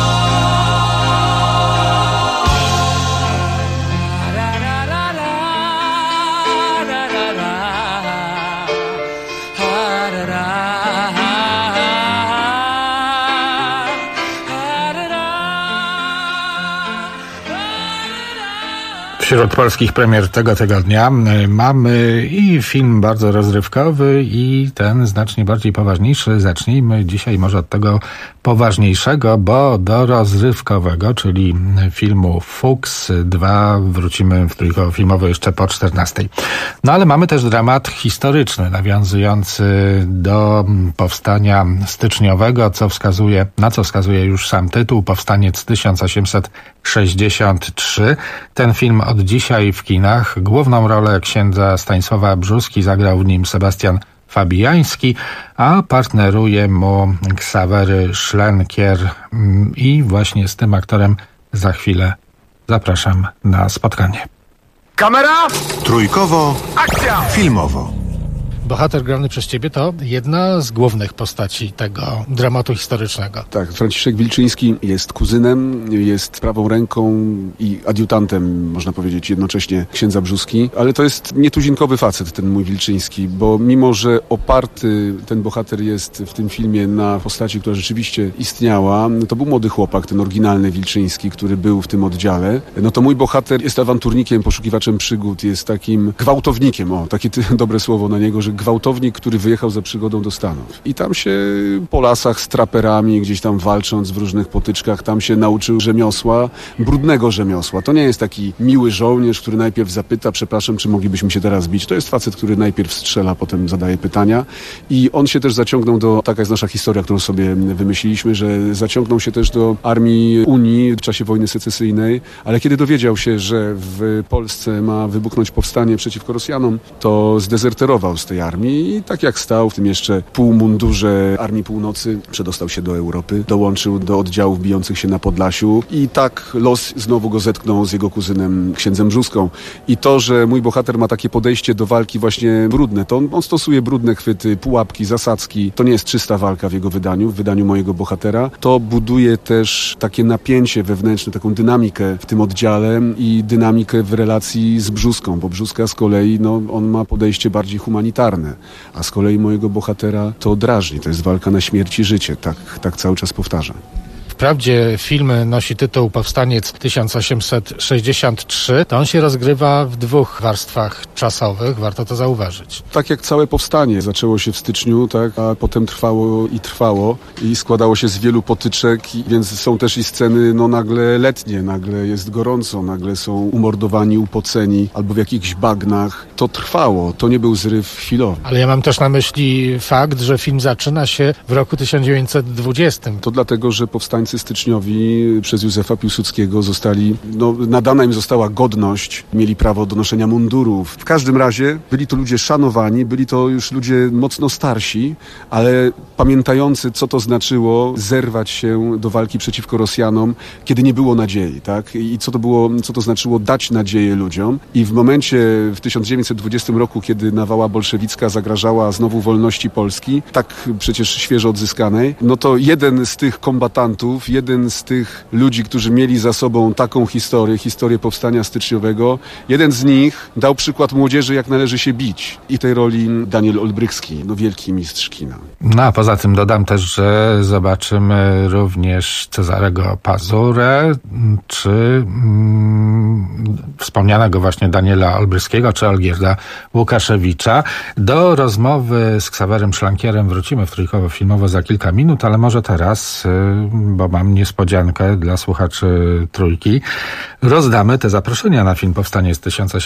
Wśród polskich premier tego tygodnia mamy i film bardzo rozrywkowy i ten znacznie bardziej poważniejszy. Zacznijmy dzisiaj może od tego poważniejszego, bo do rozrywkowego, czyli filmu Fuchs 2 wrócimy w trójkoło filmowe jeszcze po 14. No ale mamy też dramat historyczny nawiązujący do powstania styczniowego, na co wskazuje już sam tytuł, Powstaniec 1863. Ten film od dzisiaj w kinach. Główną rolę księdza Stanisława Brzóski zagrał w nim Sebastian Fabijański, a partneruje mu Ksawery Szlenkier i właśnie z tym aktorem za chwilę zapraszam na spotkanie. Kamera! Trójkowo. Akcja! Filmowo. Bohater grany przez ciebie to jedna z głównych postaci tego dramatu historycznego. Tak, Franciszek Wilczyński jest kuzynem, jest prawą ręką i adiutantem, można powiedzieć, jednocześnie księdza Brzóski, ale to jest nietuzinkowy facet, ten mój Wilczyński, bo mimo, że oparty ten bohater jest w tym filmie na postaci, która rzeczywiście istniała, to był młody chłopak, ten oryginalny Wilczyński, który był w tym oddziale, no to mój bohater jest awanturnikiem, poszukiwaczem przygód, jest takim gwałtownikiem, takie dobre słowo na niego, że gwałtownik, który wyjechał za przygodą do Stanów. I tam się po lasach z traperami, gdzieś tam walcząc w różnych potyczkach, tam się nauczył rzemiosła, brudnego rzemiosła. To nie jest taki miły żołnierz, który najpierw zapyta, przepraszam, czy moglibyśmy się teraz bić. To jest facet, który najpierw strzela, potem zadaje pytania. I on się też zaciągnął taka jest nasza historia, którą sobie wymyśliliśmy, że zaciągnął się też do armii Unii w czasie wojny secesyjnej, ale kiedy dowiedział się, że w Polsce ma wybuchnąć powstanie przeciwko Rosjanom, to zdezerterował z tej armii i tak jak stał w tym jeszcze półmundurze Armii Północy, przedostał się do Europy, dołączył do oddziałów bijących się na Podlasiu i tak los znowu go zetknął z jego kuzynem księdzem Brzóską. I to, że mój bohater ma takie podejście do walki właśnie brudne, to on stosuje brudne chwyty, pułapki, zasadzki. To nie jest czysta walka w jego wydaniu, w wydaniu mojego bohatera. To buduje też takie napięcie wewnętrzne, taką dynamikę w tym oddziale i dynamikę w relacji z Brzóską, bo Brzóska z kolei, on ma podejście bardziej humanitarne. A z kolei mojego bohatera to drażni. To jest walka na śmierć i życie. Tak cały czas powtarzam. Wprawdzie film nosi tytuł Powstaniec 1863, to on się rozgrywa w dwóch warstwach czasowych, warto to zauważyć. Tak jak całe powstanie. Zaczęło się w styczniu, tak, a potem trwało i składało się z wielu potyczek, więc są też i sceny nagle letnie, nagle jest gorąco, nagle są umordowani, upoceni albo w jakichś bagnach. To trwało, to nie był zryw chwilowy. Ale ja mam też na myśli fakt, że film zaczyna się w roku 1920. To dlatego, że powstańcy styczniowi przez Józefa Piłsudskiego nadana im została godność, mieli prawo do noszenia mundurów. W każdym razie byli to ludzie szanowani, byli to już ludzie mocno starsi, ale pamiętający, co to znaczyło zerwać się do walki przeciwko Rosjanom, kiedy nie było nadziei, tak? I co to znaczyło dać nadzieję ludziom. I w momencie w 1920 roku, kiedy nawała bolszewicka zagrażała znowu wolności Polski, tak przecież świeżo odzyskanej, to jeden z tych kombatantów, jeden z tych ludzi, którzy mieli za sobą taką historię powstania styczniowego, jeden z nich dał przykład młodzieży, jak należy się bić. I tej roli Daniel Olbrychski, wielki mistrz kina. A poza tym dodam też, że zobaczymy również Cezarego Pazurę, czy wspomnianego właśnie Daniela Olbrychskiego, czy Olgierda Łukaszewicza. Do rozmowy z Ksawerem Szlankierem wrócimy w trójkowo filmowo za kilka minut, ale może teraz, bo mam niespodziankę dla słuchaczy Trójki. Rozdamy te zaproszenia na film Powstaniec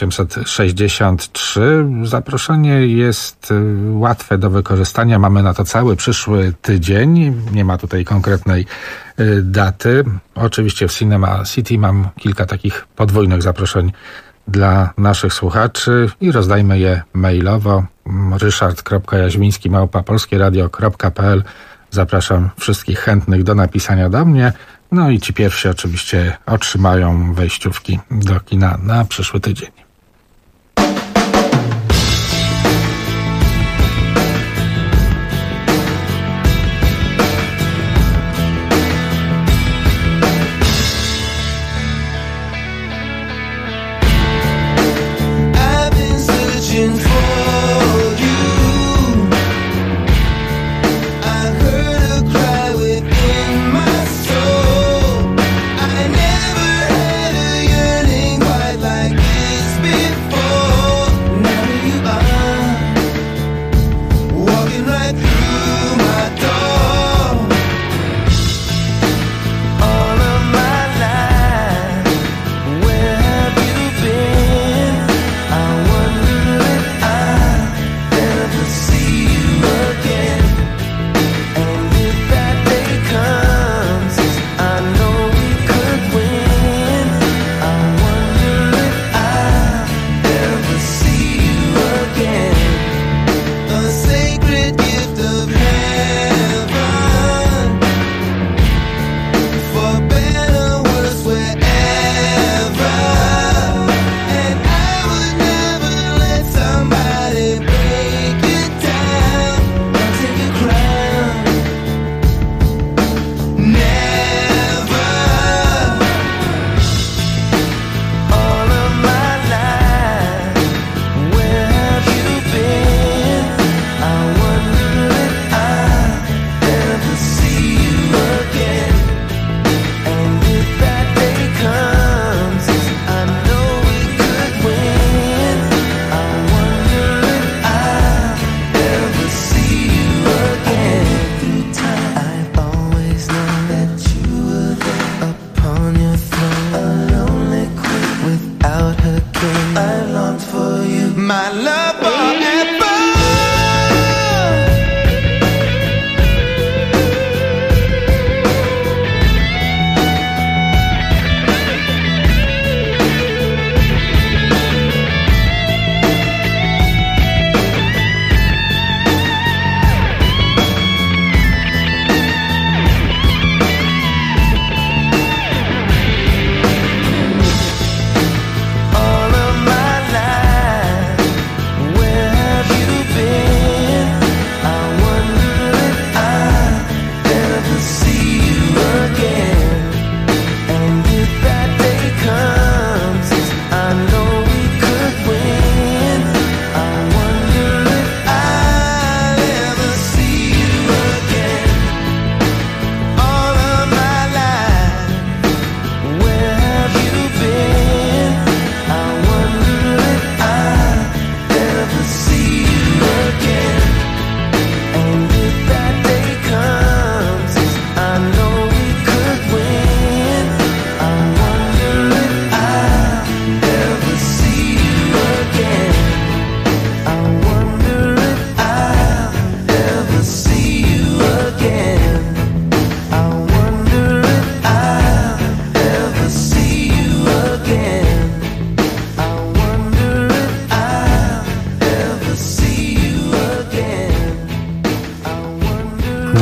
1863. Zaproszenie jest łatwe do wykorzystania. Mamy na to cały przyszły tydzień. Nie ma tutaj konkretnej daty. Oczywiście w Cinema City mam kilka takich podwójnych zaproszeń dla naszych słuchaczy i rozdajmy je mailowo. ryszard.jaźwiński@polskieradio.pl. Zapraszam wszystkich chętnych do napisania do mnie. I ci pierwsi oczywiście otrzymają wejściówki do kina na przyszły tydzień. Like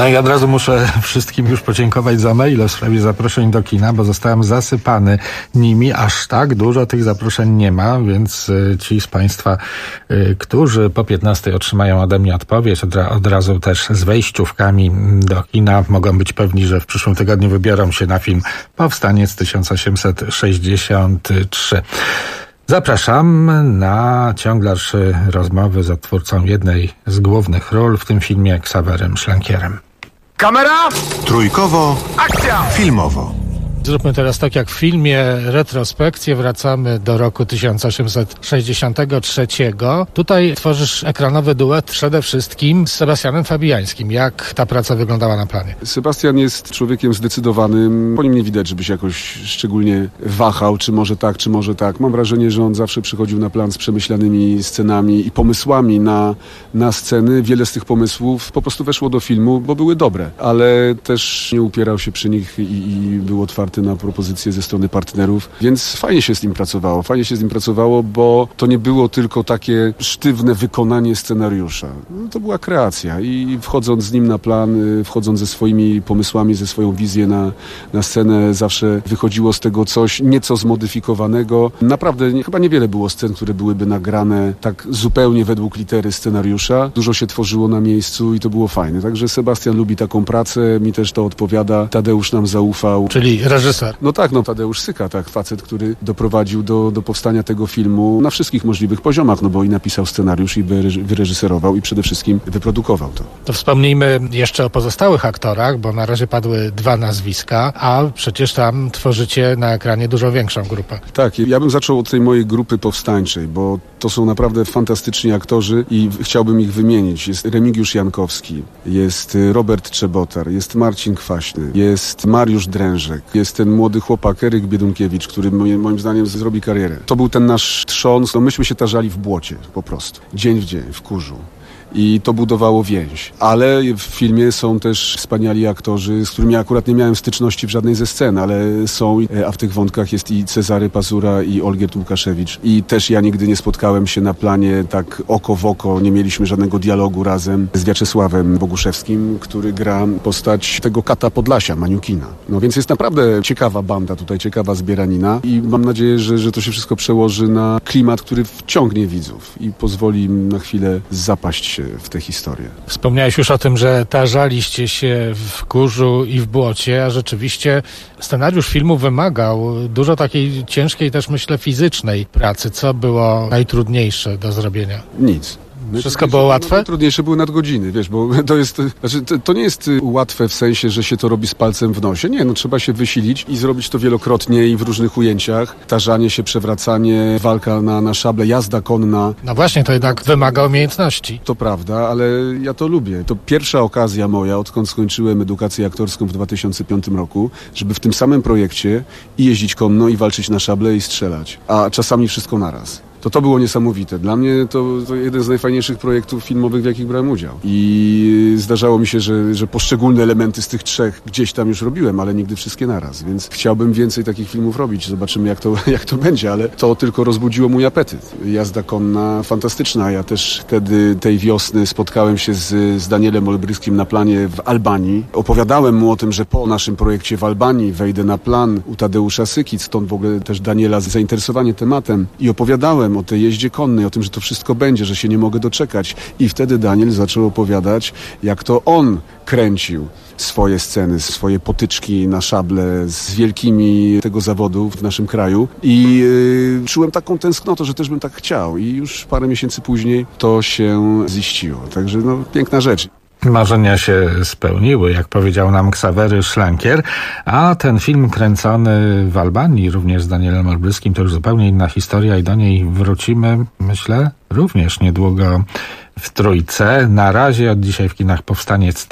i od razu muszę wszystkim już podziękować za maile w sprawie zaproszeń do kina, bo zostałem zasypany nimi. Aż tak dużo tych zaproszeń nie ma, więc ci z Państwa, którzy po 15 otrzymają ode mnie odpowiedź, od razu też z wejściówkami do kina, mogą być pewni, że w przyszłym tygodniu wybiorą się na film Powstaniec 1863. Zapraszam na ciąg dalszy rozmowy z odtwórcą jednej z głównych ról w tym filmie, Ksawerem Szlankierem. Kamera! Trójkowo, akcja! Filmowo. Zróbmy teraz tak jak w filmie, retrospekcję, wracamy do roku 1863. Tutaj tworzysz ekranowy duet przede wszystkim z Sebastianem Fabiańskim. Jak ta praca wyglądała na planie? Sebastian jest człowiekiem zdecydowanym. Po nim nie widać, żeby się jakoś szczególnie wahał, czy może tak, czy może tak. Mam wrażenie, że on zawsze przychodził na plan z przemyślanymi scenami i pomysłami na sceny. Wiele z tych pomysłów po prostu weszło do filmu, bo były dobre, ale też nie upierał się przy nich i był otwarty na propozycje ze strony partnerów, więc fajnie się z nim pracowało. Fajnie się z nim pracowało, bo to nie było tylko takie sztywne wykonanie scenariusza. No, to była kreacja i wchodząc z nim na plan, wchodząc ze swoimi pomysłami, ze swoją wizją na scenę, zawsze wychodziło z tego coś nieco zmodyfikowanego. Naprawdę chyba niewiele było scen, które byłyby nagrane tak zupełnie według litery scenariusza. Dużo się tworzyło na miejscu i to było fajne. Także Sebastian lubi taką pracę, mi też to odpowiada. Tadeusz nam zaufał. Czyli reżyser. No tak, Tadeusz Syka, tak, facet, który doprowadził do powstania tego filmu na wszystkich możliwych poziomach, no bo i napisał scenariusz, i wyreżyserował, i przede wszystkim wyprodukował to. To wspomnijmy jeszcze o pozostałych aktorach, bo na razie padły 2 nazwiska, a przecież tam tworzycie na ekranie dużo większą grupę. Tak, ja bym zaczął od tej mojej grupy powstańczej, bo to są naprawdę fantastyczni aktorzy i chciałbym ich wymienić. Jest Remigiusz Jankowski, jest Robert Czebotar, jest Marcin Kwaśny, jest Mariusz Drężek, jest ten młody chłopak Eryk Biedunkiewicz, który moim zdaniem zrobi karierę. To był ten nasz trząs, myśmy się tarzali w błocie po prostu, dzień w dzień, w kurzu. I to budowało więź. Ale w filmie są też wspaniali aktorzy, z którymi ja akurat nie miałem styczności w żadnej ze scen, ale są, a w tych wątkach jest i Cezary Pazura, i Olgierd Łukaszewicz. I też ja nigdy nie spotkałem się na planie tak oko w oko, nie mieliśmy żadnego dialogu razem z Wiaczesławem Boguszewskim, który gra postać tego kata Podlasia, Maniukina. No więc jest naprawdę ciekawa banda tutaj, ciekawa zbieranina i mam nadzieję, że to się wszystko przełoży na klimat, który wciągnie widzów i pozwoli im na chwilę zapaść się w tę historię. Wspomniałeś już o tym, że tarzaliście się w kurzu i w błocie, a rzeczywiście scenariusz filmu wymagał dużo takiej ciężkiej też, myślę, fizycznej pracy. Co było najtrudniejsze do zrobienia? Nic. Wszystko było łatwe? Najtrudniejsze były nadgodziny, wiesz, bo to jest, to nie jest łatwe w sensie, że się to robi z palcem w nosie. Nie, trzeba się wysilić i zrobić to wielokrotnie i w różnych ujęciach. Tarzanie się, przewracanie, walka na szable, jazda konna. No właśnie, to jednak wymaga umiejętności. To prawda, ale ja to lubię. To pierwsza okazja moja, odkąd skończyłem edukację aktorską w 2005 roku, żeby w tym samym projekcie i jeździć konno, i walczyć na szable, i strzelać. A czasami wszystko naraz. To było niesamowite. Dla mnie to jeden z najfajniejszych projektów filmowych, w jakich brałem udział. I zdarzało mi się, że poszczególne elementy z tych 3 gdzieś tam już robiłem, ale nigdy wszystkie naraz. Więc chciałbym więcej takich filmów robić. Zobaczymy, jak to będzie, ale to tylko rozbudziło mój apetyt. Jazda konna fantastyczna. Ja też wtedy tej wiosny spotkałem się z Danielem Olbryskim na planie w Albanii. Opowiadałem mu o tym, że po naszym projekcie w Albanii wejdę na plan u Tadeusza Syki, stąd w ogóle też Daniela zainteresowanie tematem. I opowiadałem o tej jeździe konnej, o tym, że to wszystko będzie, że się nie mogę doczekać. I wtedy Daniel zaczął opowiadać, jak to on kręcił swoje sceny, swoje potyczki na szable z wielkimi tego zawodu w naszym kraju. I czułem taką tęsknotę, że też bym tak chciał. I już parę miesięcy później to się ziściło. Także piękna rzecz. Marzenia się spełniły, jak powiedział nam Ksawery Szlankier, a ten film kręcony w Albanii, również z Danielem Olbryskim, to już zupełnie inna historia i do niej wrócimy, myślę, również niedługo w Trójce. Na razie od dzisiaj w kinach Powstaniec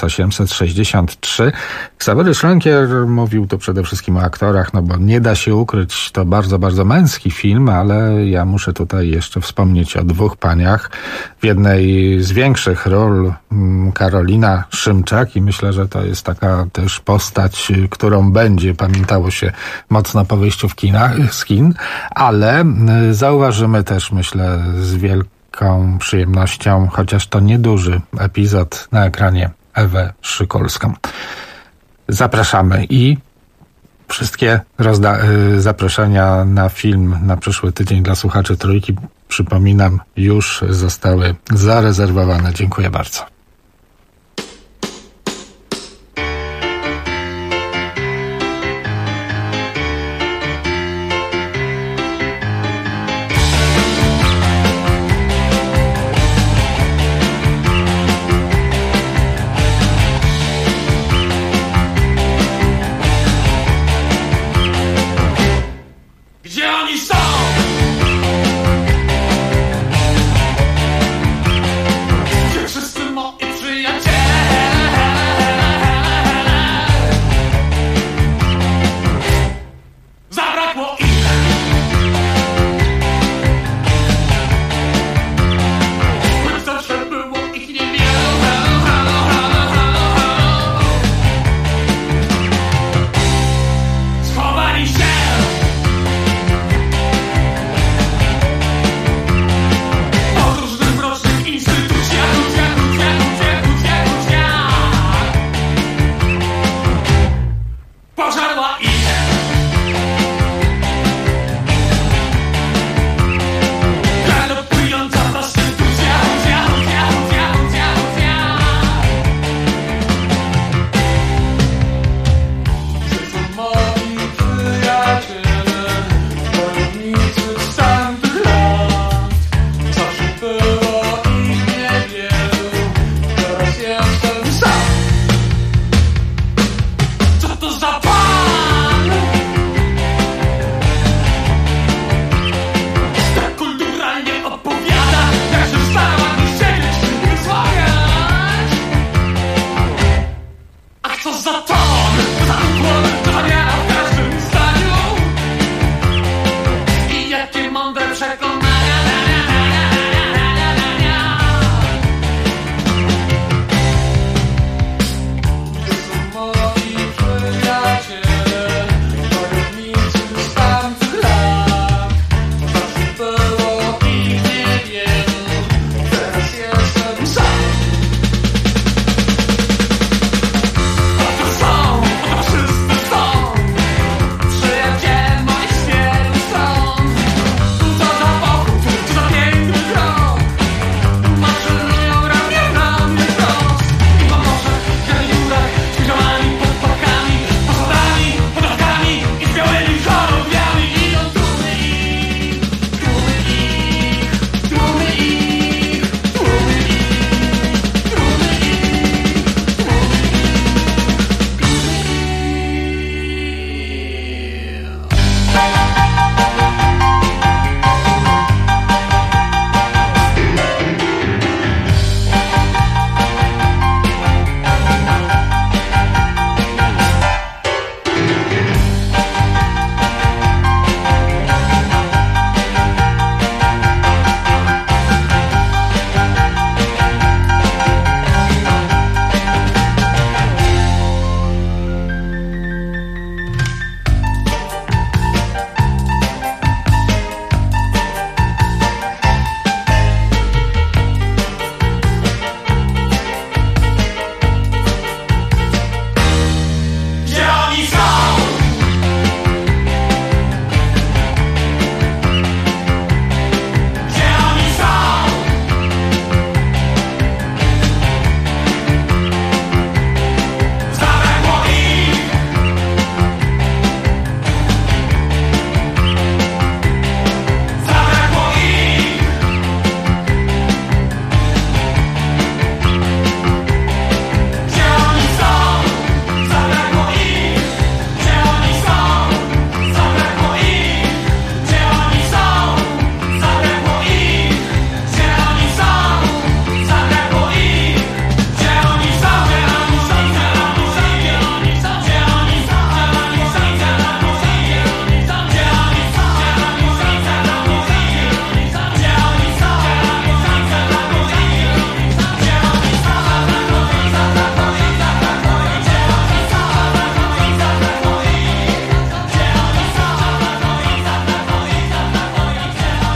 1863. Ksawery Szlankier mówił tu przede wszystkim o aktorach, no bo nie da się ukryć, to bardzo, bardzo męski film, ale ja muszę tutaj jeszcze wspomnieć o 2 paniach. W jednej z większych ról Karolina Szymczak i myślę, że to jest taka też postać, którą będzie pamiętało się mocno po wyjściu z kin, ale zauważymy też, myślę, z wielką przyjemnością, chociaż to nieduży epizod na ekranie Ewę Szykolską. Zapraszamy i wszystkie zaproszenia na film na przyszły tydzień dla słuchaczy Trójki, przypominam, już zostały zarezerwowane. Dziękuję bardzo.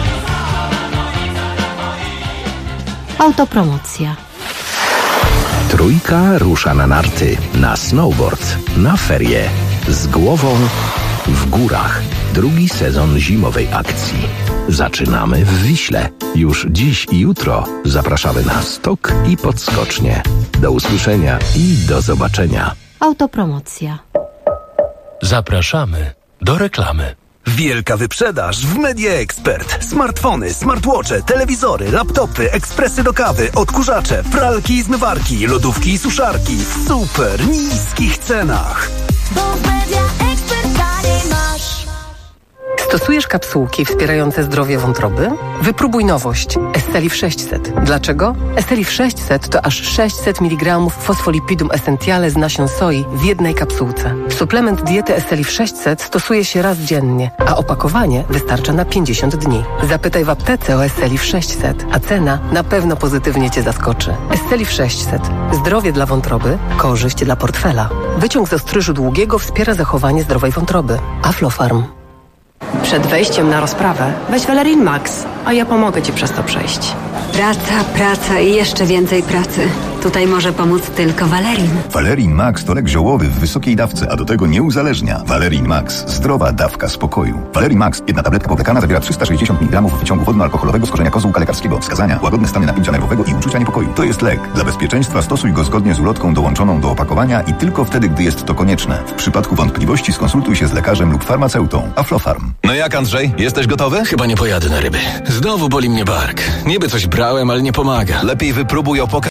Autopromocja. Trójka rusza na narty, na snowboard, na ferie. Z głową w górach. Drugi sezon zimowej akcji. Zaczynamy w Wiśle. Już dziś i jutro zapraszamy na stok i podskocznie. Do usłyszenia i do zobaczenia. Autopromocja. Zapraszamy do reklamy. Wielka wyprzedaż w Media Expert. Smartfony, smartwatche, telewizory, laptopy, ekspresy do kawy, odkurzacze, pralki i zmywarki, lodówki i suszarki w super niskich cenach. Bo w Media Expert taniej masz. Stosujesz kapsułki wspierające zdrowie wątroby? Wypróbuj nowość. Estelif 600. Dlaczego? Estelif 600 to aż 600 mg fosfolipidum essentiale z nasion soi w jednej kapsułce. Suplement diety Estelif 600 stosuje się raz dziennie, a opakowanie wystarcza na 50 dni. Zapytaj w aptece o Estelif 600, a cena na pewno pozytywnie Cię zaskoczy. Estelif 600. Zdrowie dla wątroby, korzyść dla portfela. Wyciąg z ostryżu długiego wspiera zachowanie zdrowej wątroby. Aflofarm. Przed wejściem na rozprawę weź Valerin Max, a ja pomogę Ci przez to przejść. Praca i jeszcze więcej pracy. Tutaj może pomóc tylko Valerin. Valerin Max to lek ziołowy w wysokiej dawce, a do tego nie uzależnia. Valerin Max. Zdrowa dawka spokoju. Valerin Max. Jedna tabletka powlekana zawiera 360 mg wyciągu wodno-alkoholowego z korzenia kozłka lekarskiego. Wskazania: łagodne stany napięcia nerwowego i uczucia niepokoju. To jest lek. Dla bezpieczeństwa stosuj go zgodnie z ulotką dołączoną do opakowania i tylko wtedy, gdy jest to konieczne. W przypadku wątpliwości skonsultuj się z lekarzem lub farmaceutą. Aflofarm. No jak, Andrzej? Jesteś gotowy? Chyba nie pojadę na ryby. Znowu boli mnie bark. Niby coś brałem, ale nie pomaga. Lepiej wypróbuj Opoka